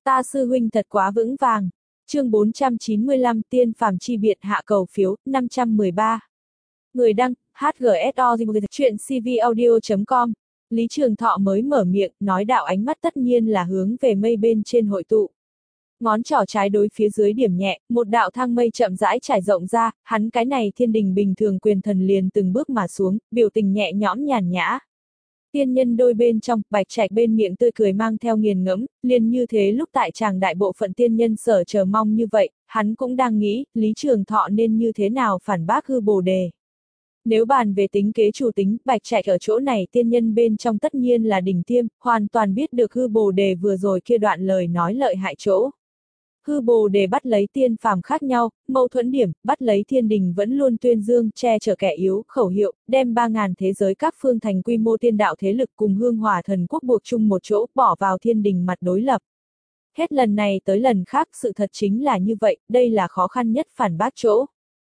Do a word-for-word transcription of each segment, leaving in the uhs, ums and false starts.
Ta sư huynh thật quá vững vàng. Chương bốn trăm chín mươi lăm Tiên phàm chi biệt hạ cầu phiếu, năm trăm mười ba. Người đăng, hát giê ét o chuyện c v audio chấm com. Lý Trường Thọ mới mở miệng, nói đạo ánh mắt tất nhiên là hướng về mây bên trên hội tụ. Ngón trỏ trái đối phía dưới điểm nhẹ, một đạo thang mây chậm rãi trải rộng ra, hắn cái này thiên đình bình thường quyền thần liền từng bước mà xuống, biểu tình nhẹ nhõm nhàn nhã. Tiên nhân đôi bên trong, Bạch Trạch bên miệng tươi cười mang theo nghiền ngẫm, liền như thế lúc tại tràng đại bộ phận tiên nhân sở chờ mong như vậy, hắn cũng đang nghĩ, Lý Trường Thọ nên như thế nào phản bác hư bồ đề. Nếu bàn về tính kế chủ tính, Bạch Trạch ở chỗ này tiên nhân bên trong tất nhiên là đỉnh tiêm, hoàn toàn biết được hư bồ đề vừa rồi kia đoạn lời nói lợi hại chỗ. Hư bồ đề bắt lấy tiên phàm khác nhau, mâu thuẫn điểm, bắt lấy thiên đình vẫn luôn tuyên dương, che chở kẻ yếu, khẩu hiệu, đem ba ngàn thế giới các phương thành quy mô tiên đạo thế lực cùng hương hỏa thần quốc buộc chung một chỗ, bỏ vào thiên đình mặt đối lập. Hết lần này tới lần khác sự thật chính là như vậy, đây là khó khăn nhất phản bác chỗ.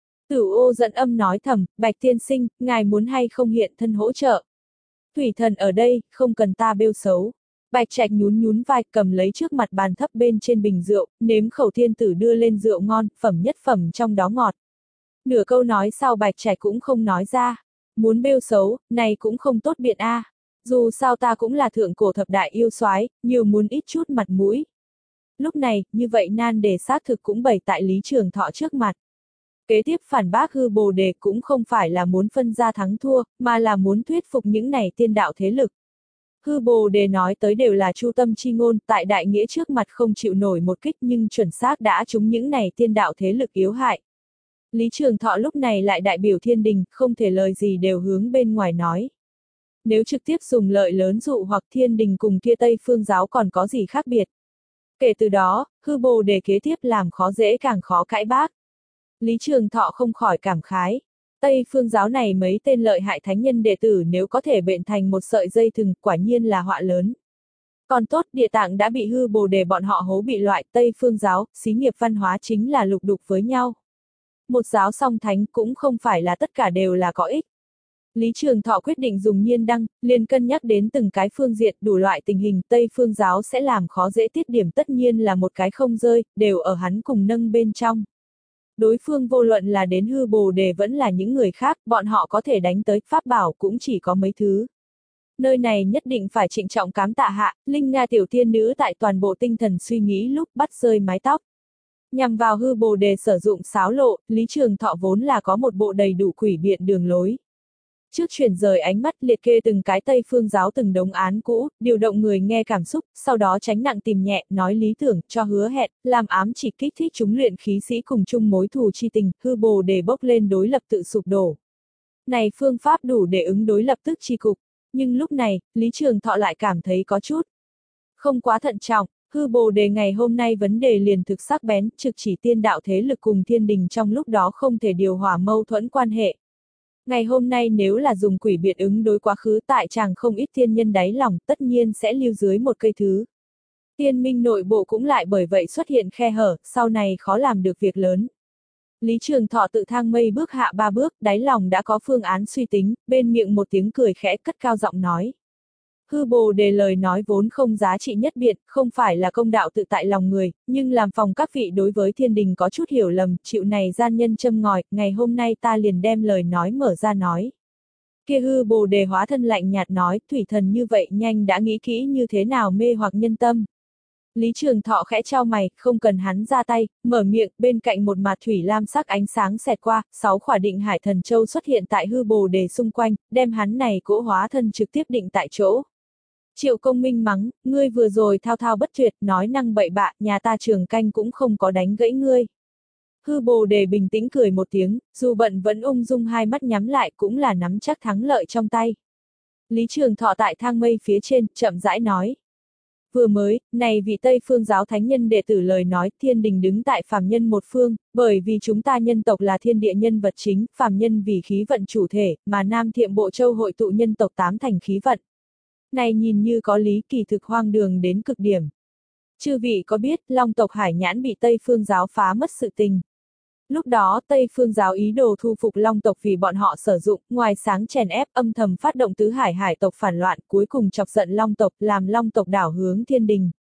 Tử ô dẫn âm nói thầm, Bạch tiên sinh, ngài muốn hay không hiện thân hỗ trợ. Thủy thần ở đây, không cần ta bêu xấu. Bạch Trạch nhún nhún vai, cầm lấy trước mặt bàn thấp bên trên bình rượu, nếm khẩu thiên tử đưa lên rượu ngon, phẩm nhất phẩm trong đó ngọt. Nửa câu nói sau Bạch Trạch cũng không nói ra. Muốn bêu xấu, này cũng không tốt biện a. À. Dù sao ta cũng là thượng cổ thập đại yêu soái, nhiều muốn ít chút mặt mũi. Lúc này, như vậy nan đề xác thực cũng bày tại Lý Trường Thọ trước mặt. Kế tiếp phản bác hư bồ đề cũng không phải là muốn phân ra thắng thua, mà là muốn thuyết phục những này tiên đạo thế lực. Hư bồ đề nói tới đều là chu tâm chi ngôn, tại đại nghĩa trước mặt không chịu nổi một kích nhưng chuẩn xác đã trúng những này tiên đạo thế lực yếu hại. Lý Trường Thọ lúc này lại đại biểu thiên đình, không thể lời gì đều hướng bên ngoài nói. Nếu trực tiếp dùng lợi lớn dụ hoặc thiên đình cùng kia Tây Phương giáo còn có gì khác biệt. Kể từ đó, hư bồ đề kế tiếp làm khó dễ càng khó cãi bác. Lý Trường Thọ không khỏi cảm khái. Tây Phương giáo này mấy tên lợi hại thánh nhân đệ tử nếu có thể bện thành một sợi dây thừng, quả nhiên là họa lớn. Còn tốt, địa tạng đã bị hư bồ đề bọn họ hố bị loại, Tây Phương giáo, xí nghiệp văn hóa chính là lục đục với nhau. Một giáo song thánh cũng không phải là tất cả đều là có ích. Lý Trường Thọ quyết định dùng nhiên đăng, liền cân nhắc đến từng cái phương diện đủ loại tình hình, Tây Phương giáo sẽ làm khó dễ tiết điểm tất nhiên là một cái không rơi, đều ở hắn cùng nâng bên trong. Đối phương vô luận là đến hư bồ đề vẫn là những người khác, bọn họ có thể đánh tới, pháp bảo cũng chỉ có mấy thứ. Nơi này nhất định phải trịnh trọng cám tạ hạ, Linh Nga tiểu tiên nữ tại toàn bộ tinh thần suy nghĩ lúc bắt rơi mái tóc. Nhằm vào hư bồ đề sử dụng xáo lộ, Lý Trường Thọ vốn là có một bộ đầy đủ quỷ biện đường lối. Trước chuyển rời ánh mắt liệt kê từng cái Tây Phương giáo từng đống án cũ, điều động người nghe cảm xúc, sau đó tránh nặng tìm nhẹ, nói lý tưởng, cho hứa hẹn, làm ám chỉ kích thích chúng luyện khí sĩ cùng chung mối thù chi tình, hư bồ đề bốc lên đối lập tự sụp đổ. Này phương pháp đủ để ứng đối lập tức chi cục, nhưng lúc này, Lý Trường Thọ lại cảm thấy có chút không quá thận trọng, hư bồ đề ngày hôm nay vấn đề liền thực sắc bén, trực chỉ tiên đạo thế lực cùng thiên đình trong lúc đó không thể điều hòa mâu thuẫn quan hệ. Ngày hôm nay nếu là dùng quỷ biện ứng đối quá khứ tại chàng không ít tiên nhân đáy lòng tất nhiên sẽ lưu dưới một cây thứ. Tiên minh nội bộ cũng lại bởi vậy xuất hiện khe hở, sau này khó làm được việc lớn. Lý Trường Thọ tự thang mây bước hạ ba bước, đáy lòng đã có phương án suy tính, bên miệng một tiếng cười khẽ cất cao giọng nói. Hư bồ đề lời nói vốn không giá trị nhất biện, không phải là công đạo tự tại lòng người, nhưng làm phòng các vị đối với thiên đình có chút hiểu lầm, chịu này gian nhân châm ngòi, ngày hôm nay ta liền đem lời nói mở ra nói. Kia hư bồ đề hóa thân lạnh nhạt nói, thủy thần như vậy nhanh đã nghĩ kỹ như thế nào mê hoặc nhân tâm. Lý Trường Thọ khẽ trao mày, không cần hắn ra tay, mở miệng, bên cạnh một mặt thủy lam sắc ánh sáng xẹt qua, sáu khỏa định hải thần châu xuất hiện tại hư bồ đề xung quanh, đem hắn này cỗ hóa thân trực tiếp định tại chỗ. Triệu Công Minh mắng, ngươi vừa rồi thao thao bất tuyệt, nói năng bậy bạ, nhà ta Trường Canh cũng không có đánh gãy ngươi. Hư bồ đề bình tĩnh cười một tiếng, dù bận vẫn ung dung hai mắt nhắm lại cũng là nắm chắc thắng lợi trong tay. Lý Trường Thọ tại thang mây phía trên, chậm rãi nói. Vừa mới, này vị Tây Phương giáo thánh nhân đệ tử lời nói, thiên đình đứng tại phàm nhân một phương, bởi vì chúng ta nhân tộc là thiên địa nhân vật chính, phàm nhân vì khí vận chủ thể, mà Nam Thiệm Bộ Châu hội tụ nhân tộc tám thành khí vận. Này nhìn như có lý, kỳ thực hoang đường đến cực điểm. Chư vị có biết, Long tộc Hải Nhãn bị Tây Phương giáo phá mất sự tình. Lúc đó, Tây Phương giáo ý đồ thu phục Long tộc vì bọn họ sử dụng, ngoài sáng chèn ép âm thầm phát động tứ hải hải tộc phản loạn, cuối cùng chọc giận Long tộc, làm Long tộc đảo hướng thiên đình.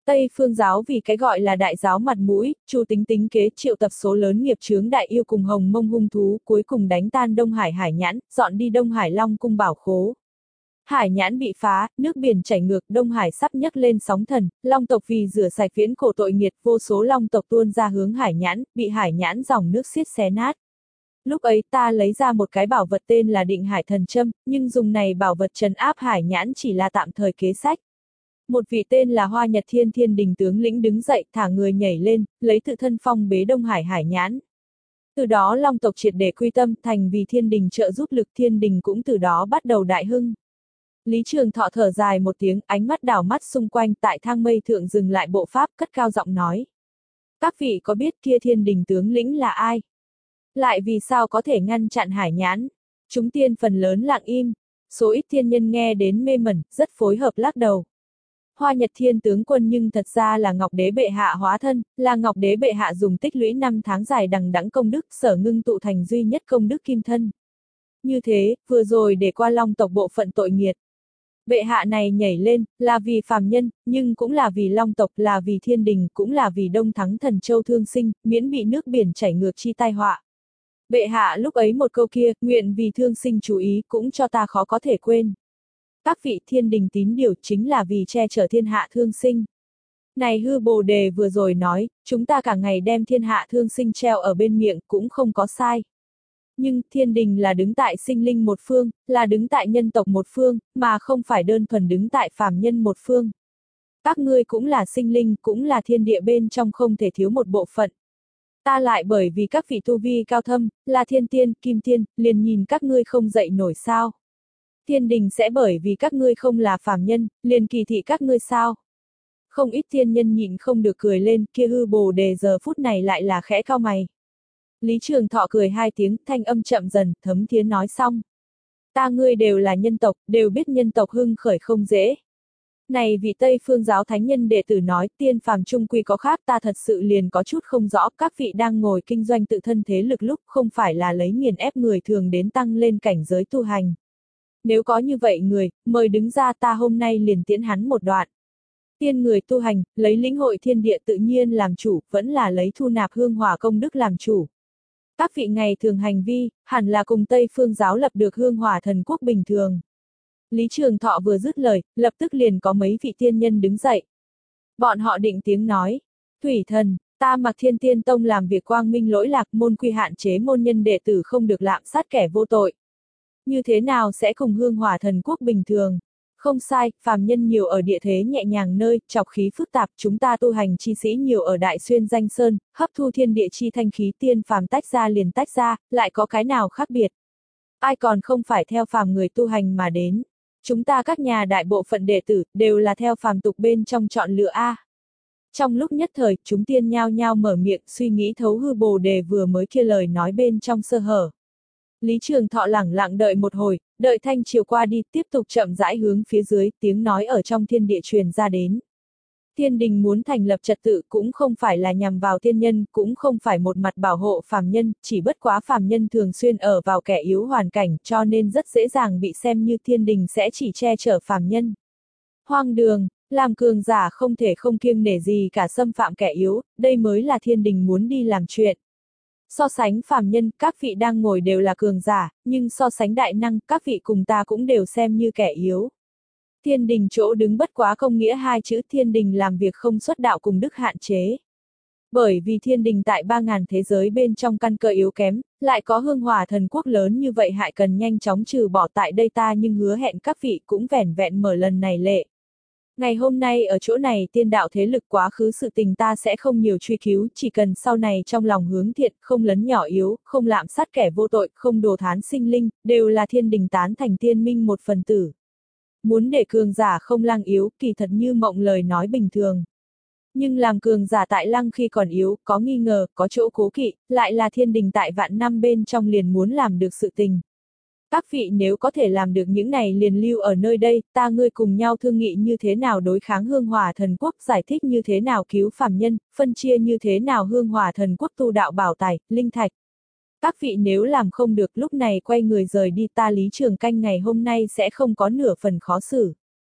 Tây Phương giáo vì cái gọi là đại giáo mặt mũi, Chu tính tính kế triệu tập số lớn nghiệp chướng đại yêu cùng hồng mông hung thú, cuối cùng đánh tan Đông Hải Hải Nhãn, dọn đi Đông Hải Long cung bảo khố. Hải Nhãn bị phá, nước biển chảy ngược, Đông Hải sắp nhấc lên sóng thần, Long tộc vì rửa sạch viễn cổ tội nghiệt, vô số Long tộc tuôn ra hướng Hải Nhãn, bị Hải Nhãn dòng nước xiết xé nát. Lúc ấy ta lấy ra một cái bảo vật tên là Định Hải Thần Châm, nhưng dùng này bảo vật trấn áp Hải Nhãn chỉ là tạm thời kế sách. Một vị tên là Hoa Nhật Thiên Thiên Đình tướng lĩnh đứng dậy, thả người nhảy lên, lấy tự thân phong bế Đông Hải Hải Nhãn. Từ đó Long tộc triệt để quy tâm, thành vì Thiên Đình trợ giúp lực, Thiên Đình cũng từ đó bắt đầu đại hưng. Lý Trường Thọ thở dài một tiếng, ánh mắt đảo mắt xung quanh, tại thang mây thượng dừng lại bộ pháp, cất cao giọng nói. Các vị có biết kia Thiên Đình tướng lĩnh là ai? Lại vì sao có thể ngăn chặn Hải Nhãn? Chúng tiên phần lớn lặng im, số ít thiên nhân nghe đến mê mẩn, rất phối hợp lắc đầu. Hoa Nhật Thiên tướng quân nhưng thật ra là Ngọc Đế bệ hạ hóa thân, là Ngọc Đế bệ hạ dùng tích lũy năm tháng dài đằng đẵng công đức, sở ngưng tụ thành duy nhất công đức kim thân. Như thế, vừa rồi để qua Long tộc bộ phận tội nghiệt. Bệ hạ này nhảy lên, là vì phàm nhân, nhưng cũng là vì Long tộc, là vì Thiên Đình, cũng là vì Đông Thắng Thần Châu thương sinh, miễn bị nước biển chảy ngược chi tai họa. Bệ hạ lúc ấy một câu kia, nguyện vì thương sinh chú ý, cũng cho ta khó có thể quên. Các vị Thiên Đình tín điều chính là vì che chở thiên hạ thương sinh. Này hư Bồ Đề vừa rồi nói, chúng ta cả ngày đem thiên hạ thương sinh treo ở bên miệng cũng không có sai. Nhưng Thiên Đình là đứng tại sinh linh một phương, là đứng tại nhân tộc một phương, mà không phải đơn thuần đứng tại phàm nhân một phương. Các ngươi cũng là sinh linh, cũng là thiên địa bên trong không thể thiếu một bộ phận. Ta lại bởi vì các vị tu vi cao thâm, là thiên tiên, kim tiên, liền nhìn các ngươi không dậy nổi sao. Thiên Đình sẽ bởi vì các ngươi không là phàm nhân, liền kỳ thị các ngươi sao. Không ít thiên nhân nhịn không được cười lên, kia hư Bồ Đề giờ phút này lại là khẽ cau mày. Lý Trường Thọ cười hai tiếng, thanh âm chậm dần, thấm thiế nói xong. Ta ngươi đều là nhân tộc, đều biết nhân tộc hưng khởi không dễ. Này vị Tây Phương giáo thánh nhân đệ tử nói, tiên phàm trung quy có khác, ta thật sự liền có chút không rõ, các vị đang ngồi kinh doanh tự thân thế lực lúc không phải là lấy nghiền ép người thường đến tăng lên cảnh giới tu hành. Nếu có như vậy người, mời đứng ra, ta hôm nay liền tiễn hắn một đoạn. Tiên người tu hành, lấy lĩnh hội thiên địa tự nhiên làm chủ, vẫn là lấy thu nạp hương hỏa công đức làm chủ. Các vị ngày thường hành vi, hẳn là cùng Tây Phương giáo lập được hương hỏa thần quốc bình thường. Lý Trường Thọ vừa dứt lời, lập tức liền có mấy vị tiên nhân đứng dậy. Bọn họ định tiếng nói, Thủy Thần, ta mặc Thiên Tiên Tông làm việc quang minh lỗi lạc, môn quy hạn chế môn nhân đệ tử không được lạm sát kẻ vô tội. Như thế nào sẽ cùng hương hỏa thần quốc bình thường? Không sai, phàm nhân nhiều ở địa thế nhẹ nhàng nơi, trọc khí phức tạp, chúng ta tu hành chi sĩ nhiều ở đại xuyên danh sơn, hấp thu thiên địa chi thanh khí, tiên phàm tách ra liền tách ra, lại có cái nào khác biệt? Ai còn không phải theo phàm người tu hành mà đến? Chúng ta các nhà đại bộ phận đệ tử, đều là theo phàm tục bên trong chọn lựa A. Trong lúc nhất thời, chúng tiên nhao nhao mở miệng, suy nghĩ thấu hư Bồ Đề vừa mới kia lời nói bên trong sơ hở. Lý Trường Thọ lẳng lặng đợi một hồi, đợi thanh chiều qua đi, tiếp tục chậm rãi hướng phía dưới, tiếng nói ở trong thiên địa truyền ra đến. Thiên Đình muốn thành lập trật tự cũng không phải là nhằm vào thiên nhân, cũng không phải một mặt bảo hộ phàm nhân, chỉ bất quá phàm nhân thường xuyên ở vào kẻ yếu hoàn cảnh, cho nên rất dễ dàng bị xem như Thiên Đình sẽ chỉ che chở phàm nhân. Hoang đường, làm cường giả không thể không kiêng nể gì cả xâm phạm kẻ yếu, đây mới là Thiên Đình muốn đi làm chuyện. So sánh phàm nhân, các vị đang ngồi đều là cường giả, nhưng so sánh đại năng, các vị cùng ta cũng đều xem như kẻ yếu. Thiên Đình chỗ đứng bất quá không nghĩa hai chữ Thiên Đình làm việc không xuất đạo cùng đức hạn chế. Bởi vì Thiên Đình tại ba ngàn thế giới bên trong căn cơ yếu kém, lại có hương hỏa thần quốc lớn như vậy hại cần nhanh chóng trừ bỏ tại đây ta nhưng hứa hẹn các vị cũng vẻn vẹn mở lần này lệ. Ngày hôm nay ở chỗ này tiên đạo thế lực quá khứ sự tình ta sẽ không nhiều truy cứu, chỉ cần sau này trong lòng hướng thiện, không lấn nhỏ yếu, không lạm sát kẻ vô tội, không đồ thán sinh linh, đều là Thiên Đình tán thành tiên minh một phần tử. Muốn để cường giả không lăng yếu, kỳ thật như mộng lời nói bình thường. Nhưng làm cường giả tại lăng khi còn yếu, có nghi ngờ, có chỗ cố kỵ, lại là Thiên Đình tại vạn năm bên trong liền muốn làm được sự tình. Các vị nếu có thể làm được những này liền lưu ở nơi đây, ta ngươi cùng nhau thương nghị như thế nào đối kháng hương hỏa thần quốc, giải thích như thế nào cứu phàm nhân, phân chia như thế nào hương hỏa thần quốc tu đạo bảo tài, linh thạch. Các vị nếu làm không được lúc này quay người rời đi ta Lý Trường Canh ngày hôm nay sẽ không có nửa phần khó xử.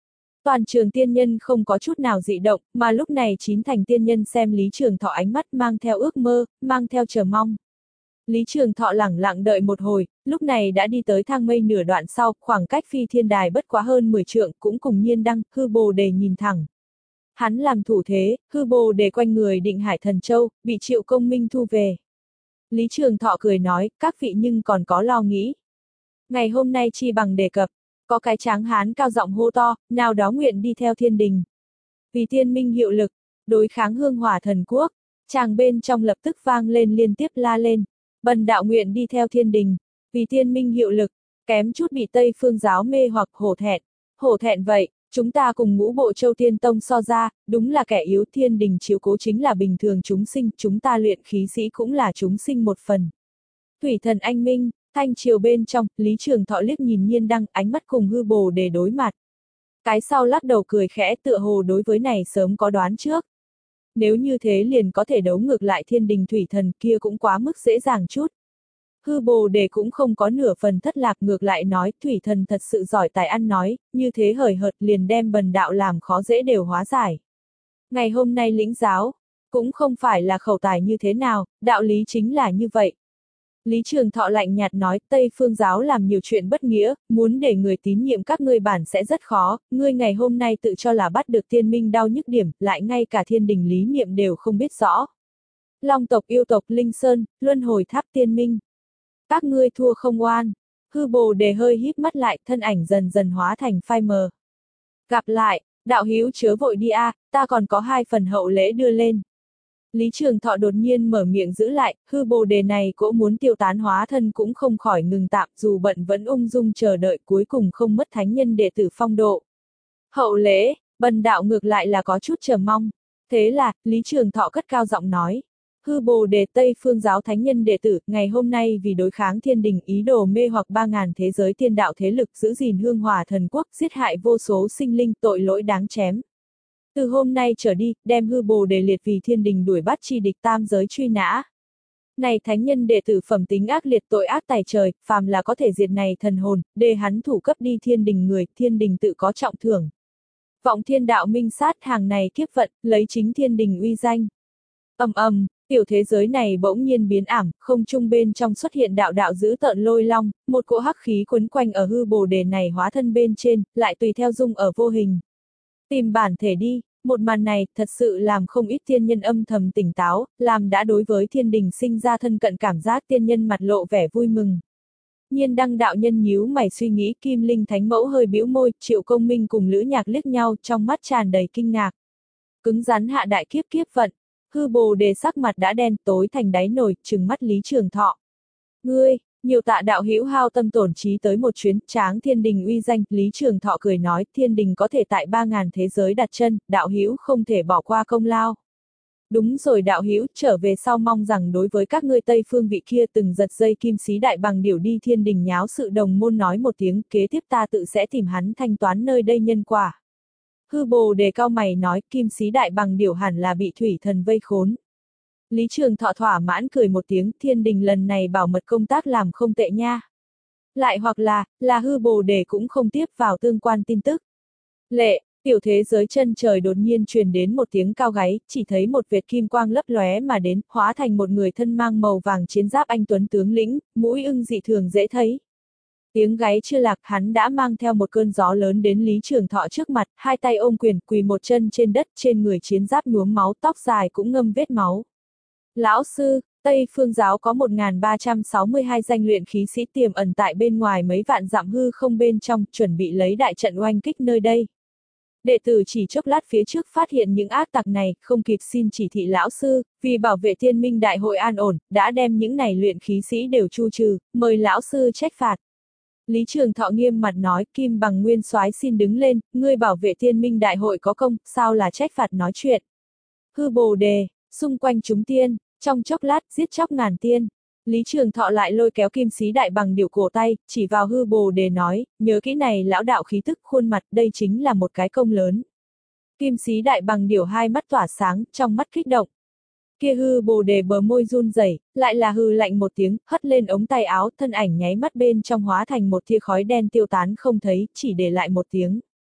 Toàn trường tiên nhân không có chút nào dị động, mà lúc này chín thành tiên nhân xem Lý Trường Thọ ánh mắt mang theo ước mơ, mang theo chờ mong. Lý Trường Thọ lẳng lặng đợi một hồi, lúc này đã đi tới thang mây nửa đoạn sau, khoảng cách phi thiên đài bất quá hơn mười trượng, cũng cùng Nhiên Đăng, hư bồ đề nhìn thẳng. Hắn làm thủ thế, hư bồ đề quanh người định hải thần châu, bị Triệu Công Minh thu về. Lý Trường Thọ cười nói, các vị nhưng còn có lo nghĩ. Ngày hôm nay chi bằng đề cập, có cái tráng hán cao giọng hô to, nào đó nguyện đi theo thiên đình. Vì thiên minh hiệu lực, đối kháng hương hỏa thần quốc, chàng bên trong lập tức vang lên liên tiếp la lên. Bần đạo nguyện đi theo thiên đình, vì thiên minh hiệu lực, kém chút bị Tây Phương giáo mê hoặc hổ thẹn. Hổ thẹn vậy, chúng ta cùng ngũ bộ châu thiên tông so ra, đúng là kẻ yếu, thiên đình chiếu cố chính là bình thường chúng sinh, chúng ta luyện khí sĩ cũng là chúng sinh một phần. Thủy thần anh minh, thanh triều bên trong, Lý Trường Thọ liếc nhìn Nhiên Đăng, ánh mắt cùng hư bồ để đối mặt. Cái sau lắc đầu cười khẽ, tựa hồ đối với này sớm có đoán trước. Nếu như thế liền có thể đấu ngược lại thiên đình thủy thần, kia cũng quá mức dễ dàng chút. Hư bồ đề cũng không có nửa phần thất lạc, ngược lại nói, thủy thần thật sự giỏi tài ăn nói, như thế hời hợt liền đem bần đạo làm khó dễ đều hóa giải. Ngày hôm nay lĩnh giáo, cũng không phải là khẩu tài như thế nào, đạo lý chính là như vậy. Lý Trường Thọ lạnh nhạt nói, Tây Phương giáo làm nhiều chuyện bất nghĩa, muốn để người tín nhiệm các ngươi bản sẽ rất khó, ngươi ngày hôm nay tự cho là bắt được thiên minh đau nhức điểm, lại ngay cả thiên đình lý niệm đều không biết rõ. Long tộc, yêu tộc, linh sơn, luân hồi tháp, tiên minh. Các ngươi thua không oan. Hư bồ đề hơi híp mắt lại, thân ảnh dần dần hóa thành phai mờ. Gặp lại, đạo hữu chớ vội đi a, à, ta còn có hai phần hậu lễ đưa lên. Lý Trường Thọ đột nhiên mở miệng giữ lại, hư bồ đề này cũng muốn tiêu tán hóa thân cũng không khỏi ngừng tạm, dù bận vẫn ung dung chờ đợi, cuối cùng không mất thánh nhân đệ tử phong độ. Hậu lễ, bần đạo ngược lại là có chút chờ mong. Thế là, Lý Trường Thọ cất cao giọng nói. Hư bồ đề Tây Phương giáo thánh nhân đệ tử, ngày hôm nay vì đối kháng thiên đình ý đồ mê hoặc ba ngàn thế giới tiên đạo thế lực, giữ gìn hương hỏa thần quốc, giết hại vô số sinh linh, tội lỗi đáng chém. Từ hôm nay trở đi, đem hư bồ đề liệt vì thiên đình đuổi bắt chi địch tam giới truy nã. Này thánh nhân đệ tử phẩm tính ác liệt, tội ác tày trời, phàm là có thể diệt này thần hồn, để hắn thủ cấp đi thiên đình người, thiên đình tự có trọng thưởng. Vọng thiên đạo minh sát hàng này kiếp vận, lấy chính thiên đình uy danh. Ầm ầm, tiểu thế giới này bỗng nhiên biến ảm, không trung bên trong xuất hiện đạo đạo dữ tợn lôi long, một cỗ hắc khí quấn quanh ở hư bồ đề này hóa thân bên trên, lại tùy theo dung ở vô hình. Tìm bản thể đi, một màn này thật sự làm không ít tiên nhân âm thầm tỉnh táo, làm đã đối với thiên đình sinh ra thân cận cảm giác, tiên nhân mặt lộ vẻ vui mừng. Nhiên Đăng đạo nhân nhíu mày suy nghĩ, Kim Linh Thánh Mẫu hơi bĩu môi, Triệu Công Minh cùng Lữ Nhạc liếc nhau, trong mắt tràn đầy kinh ngạc. Cứng rắn hạ đại kiếp kiếp vận, hư bồ đề sắc mặt đã đen tối thành đáy nồi, trừng mắt Lý Trường Thọ. Ngươi, nhiều tạ đạo hữu hao tâm tổn trí tới một chuyến, tráng thiên đình uy danh, Lý Trường Thọ cười nói, thiên đình có thể tại ba ngàn thế giới đặt chân, đạo hữu không thể bỏ qua công lao. Đúng rồi đạo hữu, trở về sau mong rằng đối với các ngươi Tây Phương vị kia từng giật dây kim sĩ đại bằng điểu đi thiên đình nháo sự đồng môn nói một tiếng, kế tiếp ta tự sẽ tìm hắn thanh toán nơi đây nhân quả. Hư bồ đề cao mày nói, kim sĩ đại bằng điểu hẳn là bị thủy thần vây khốn. Lý Trường Thọ thỏa mãn cười một tiếng, thiên đình lần này bảo mật công tác làm không tệ nha. Lại hoặc là, là hư bồ đề cũng không tiếp vào tương quan tin tức. Lệ, tiểu thế giới chân trời đột nhiên truyền đến một tiếng cao gáy, chỉ thấy một vệt kim quang lấp lóe mà đến, hóa thành một người thân mang màu vàng chiến giáp anh tuấn tướng lĩnh, mũi ưng dị thường dễ thấy. Tiếng gáy chưa lạc, hắn đã mang theo một cơn gió lớn đến Lý Trường Thọ trước mặt, hai tay ôm quyền, quỳ một chân trên đất, trên người chiến giáp nhuốm máu, tóc dài cũng ngâm vết máu. Lão sư, Tây Phương giáo có một nghìn ba trăm sáu mươi hai danh luyện khí sĩ tiềm ẩn tại bên ngoài mấy vạn dặm hư không bên trong, chuẩn bị lấy đại trận oanh kích nơi đây. Đệ tử chỉ chốc lát phía trước phát hiện những ác tặc này, không kịp xin chỉ thị lão sư, vì bảo vệ thiên minh đại hội an ổn, đã đem những này luyện khí sĩ đều tru trừ, mời lão sư trách phạt. Lý Trường Thọ nghiêm mặt nói, Kim Bằng Nguyên Soái xin đứng lên, ngươi bảo vệ thiên minh đại hội có công, sao là trách phạt nói chuyện. Hư bồ đề, xung quanh chúng tiên, trong chốc lát giết chóc ngàn tiên. Lý Trường Thọ lại lôi kéo kim sĩ đại bằng điểu cổ tay, chỉ vào hư bồ đề nói, nhớ kỹ này lão đạo khí tức khuôn mặt, đây chính là một cái công lớn. Kim sĩ đại bằng điểu hai mắt tỏa sáng, trong mắt kích động. Kia hư bồ đề bờ môi run rẩy, lại là hư lạnh một tiếng, hất lên ống tay áo, thân ảnh nháy mắt bên trong hóa thành một tia khói đen tiêu tán không thấy, chỉ để lại một tiếng.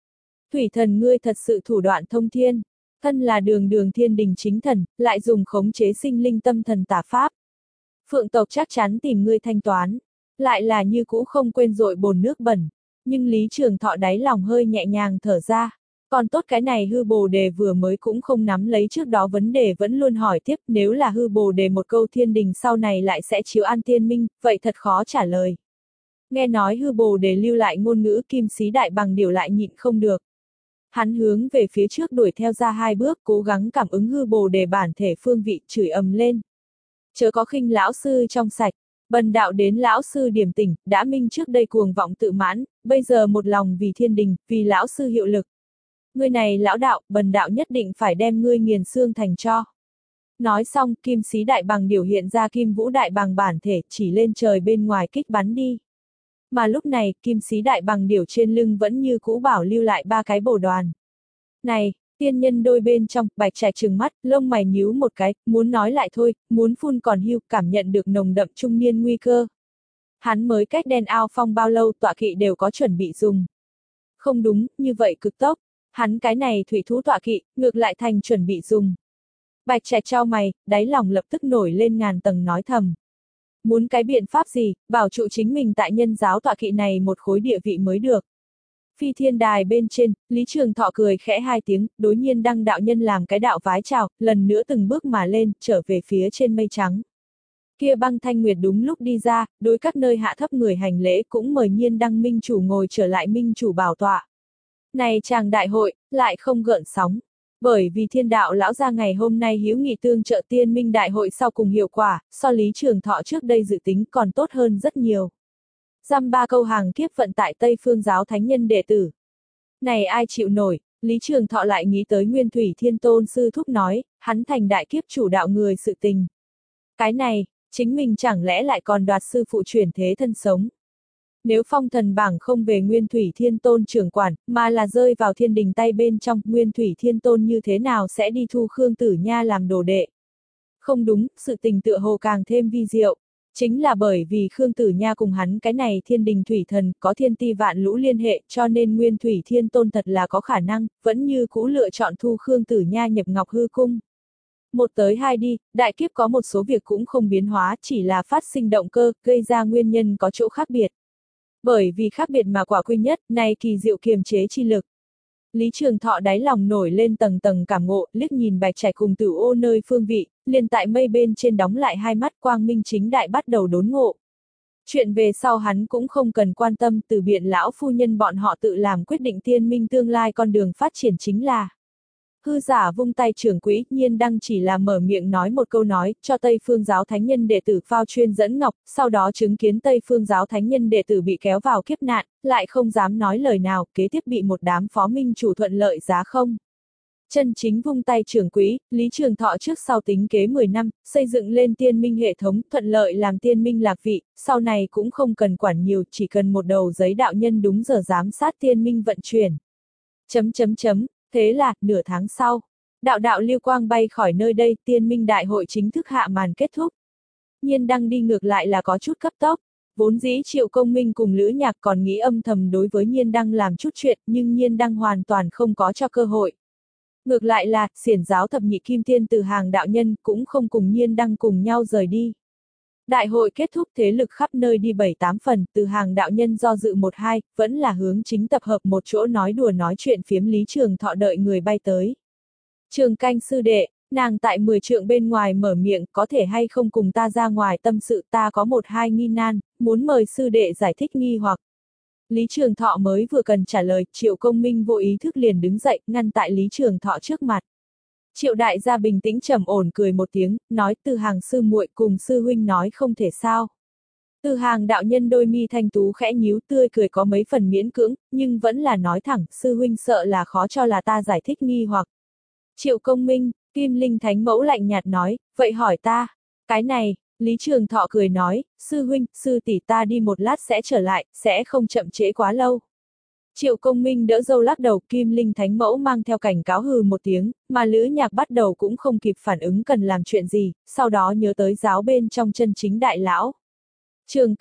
Thủy thần ngươi thật sự thủ đoạn thông thiên, thân là đường đường thiên đình chính thần, lại dùng khống chế sinh linh tâm thần tà pháp. Phượng tộc chắc chắn tìm ngươi thanh toán, lại là như cũ không quên dội bồn nước bẩn. Nhưng Lý Trường Thọ đáy lòng hơi nhẹ nhàng thở ra. Còn tốt cái này hư bồ đề vừa mới cũng không nắm lấy trước đó vấn đề vẫn luôn hỏi tiếp, nếu là hư bồ đề một câu thiên đình sau này lại sẽ chiếu an tiên minh, vậy thật khó trả lời. Nghe nói hư bồ đề lưu lại ngôn ngữ Kim Sĩ Đại Bằng Điểu lại nhịn không được. Hắn hướng về phía trước đuổi theo ra hai bước, cố gắng cảm ứng hư bồ đề bản thể phương vị, chửi ầm lên. Chớ có khinh lão sư trong sạch, bần đạo đến lão sư điểm tỉnh, đã minh trước đây cuồng vọng tự mãn, bây giờ một lòng vì thiên đình, vì lão sư hiệu lực. Ngươi này lão đạo, bần đạo nhất định phải đem ngươi nghiền xương thành tro. Nói xong, Kim Sĩ Đại Bằng Điểu hiện ra Kim Vũ Đại Bằng bản thể, chỉ lên trời bên ngoài kích bắn đi. Mà lúc này, Kim Sĩ Đại Bằng Điểu trên lưng vẫn như cũ bảo lưu lại ba cái bổ đoàn. Này, tiên nhân đôi bên trong, Bạch Trạch trừng mắt, lông mày nhíu một cái, muốn nói lại thôi, muốn phun còn hưu, cảm nhận được nồng đậm trung niên nguy cơ. Hắn mới cách đen ao phong bao lâu tọa kỵ đều có chuẩn bị dùng. Không đúng, như vậy cực tốc. Hắn cái này thủy thú tọa kỵ, ngược lại thành chuẩn bị dùng. Bạch Trạch trao mày, đáy lòng lập tức nổi lên ngàn tầng nói thầm. Muốn cái biện pháp gì, bảo trụ chính mình tại nhân giáo tọa kỵ này một khối địa vị mới được. Phi thiên đài bên trên, Lý Trường Thọ cười khẽ hai tiếng, đối Nhiên Đăng đạo nhân làm cái đạo vái chào, lần nữa từng bước mà lên, trở về phía trên mây trắng. Kia Băng Thanh Nguyệt đúng lúc đi ra, đối các nơi hạ thấp người hành lễ cũng mời Nhiên Đăng minh chủ ngồi trở lại minh chủ bảo tọa. Này chàng đại hội, lại không gợn sóng. Bởi vì thiên đạo lão gia ngày hôm nay hiếu nghị tương trợ tiên minh đại hội sau cùng hiệu quả, so Lý Trường Thọ trước đây dự tính còn tốt hơn rất nhiều. Dăm ba câu hàng kiếp vận tại Tây Phương giáo thánh nhân đệ tử. Này ai chịu nổi, Lý Trường Thọ lại nghĩ tới Nguyên Thủy Thiên Tôn sư thúc nói, hắn thành đại kiếp chủ đạo người sự tình. Cái này, chính mình chẳng lẽ lại còn đoạt sư phụ chuyển thế thân sống. Nếu phong thần bảng không về Nguyên Thủy Thiên Tôn trưởng quản, mà là rơi vào thiên đình tay bên trong, Nguyên Thủy Thiên Tôn như thế nào sẽ đi thu Khương Tử Nha làm đồ đệ? Không đúng, sự tình tựa hồ càng thêm vi diệu. Chính là bởi vì Khương Tử Nha cùng hắn cái này thiên đình thủy thần có thiên ti vạn lũ liên hệ cho nên Nguyên Thủy Thiên Tôn thật là có khả năng, vẫn như cũ lựa chọn thu Khương Tử Nha nhập Ngọc Hư Cung. Một tới hai đi, đại kiếp có một số việc cũng không biến hóa, chỉ là phát sinh động cơ, gây ra nguyên nhân có chỗ khác biệt. Bởi vì khác biệt mà quả quy nhất, này kỳ diệu kiềm chế chi lực. Lý Trường Thọ đáy lòng nổi lên tầng tầng cảm ngộ, liếc nhìn Bạch Trạch cùng Tử Ô nơi phương vị, liền tại mây bên trên đóng lại hai mắt, quang minh chính đại bắt đầu đốn ngộ. Chuyện về sau hắn cũng không cần quan tâm, từ biện lão phu nhân bọn họ tự làm quyết định tiên minh tương lai con đường phát triển chính là. Hư giả vung tay trưởng quỹ, Nhiên Đăng chỉ là mở miệng nói một câu nói, cho Tây Phương giáo thánh nhân đệ tử phao chuyên dẫn ngọc, sau đó chứng kiến Tây Phương giáo thánh nhân đệ tử bị kéo vào kiếp nạn, lại không dám nói lời nào, kế tiếp bị một đám phó minh chủ thuận lợi giá không. Chân chính vung tay trưởng quỹ, Lý Trường Thọ trước sau tính kế mười năm, xây dựng lên tiên minh hệ thống, thuận lợi làm tiên minh lạc vị, sau này cũng không cần quản nhiều, chỉ cần một đầu giấy đạo nhân đúng giờ giám sát tiên minh vận chuyển. Chấm chấm chấm. Thế là, nửa tháng sau, đạo đạo lưu quang bay khỏi nơi đây, tiên minh đại hội chính thức hạ màn kết thúc. Nhiên Đăng đi ngược lại là có chút cấp tốc, vốn dĩ Triệu Công Minh cùng Lữ Nhạc còn nghĩ âm thầm đối với Nhiên Đăng làm chút chuyện, nhưng Nhiên Đăng hoàn toàn không có cho cơ hội. Ngược lại là, xiển giáo thập nhị kim tiên từ hàng đạo nhân cũng không cùng Nhiên Đăng cùng nhau rời đi. Đại hội kết thúc thế lực khắp nơi đi bảy tám phần, từ hàng đạo nhân do dự một hai, vẫn là hướng chính tập hợp một chỗ nói đùa nói chuyện phiếm Lý Trường Thọ đợi người bay tới. Trường Canh sư đệ, nàng tại mười trượng bên ngoài mở miệng, có thể hay không cùng ta ra ngoài tâm sự, ta có một hai nghi nan, muốn mời sư đệ giải thích nghi hoặc. Lý Trường Thọ mới vừa cần trả lời, Triệu Công Minh vô ý thức liền đứng dậy, ngăn tại Lý Trường Thọ trước mặt. Triệu đại gia bình tĩnh trầm ổn cười một tiếng, nói Từ Hàng sư muội cùng sư huynh nói không thể sao. Từ Hàng đạo nhân đôi mi thanh tú khẽ nhíu, tươi cười có mấy phần miễn cưỡng, nhưng vẫn là nói thẳng, sư huynh sợ là khó cho là ta giải thích nghi hoặc. Triệu Công Minh, Kim Linh Thánh Mẫu lạnh nhạt nói, vậy hỏi ta, cái này, Lý Trường Thọ cười nói, sư huynh, sư tỷ ta đi một lát sẽ trở lại, sẽ không chậm trễ quá lâu. Triệu Công Minh đỡ dâu lắc đầu, Kim Linh Thánh Mẫu mang theo cảnh cáo hừ một tiếng, mà Lữ Nhạc bắt đầu cũng không kịp phản ứng cần làm chuyện gì, sau đó nhớ tới giáo bên trong chân chính đại lão. Trường Canh,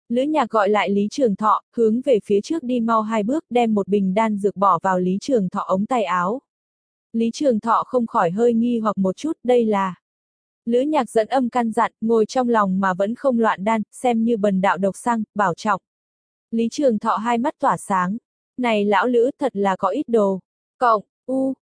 Lữ Nhạc gọi lại Lý Trường Thọ, hướng về phía trước đi mau hai bước, đem một bình đan dược bỏ vào Lý Trường Thọ ống tay áo. Lý Trường Thọ không khỏi hơi nghi hoặc một chút, đây là... Lữ Nhạc dẫn âm căn dặn, ngồi trong lòng mà vẫn không loạn đan, xem như bần đạo độc xăng, bảo trọng. Lý Trường Thọ hai mắt tỏa sáng. Này lão Lữ thật là có ít đồ. Cộng, u,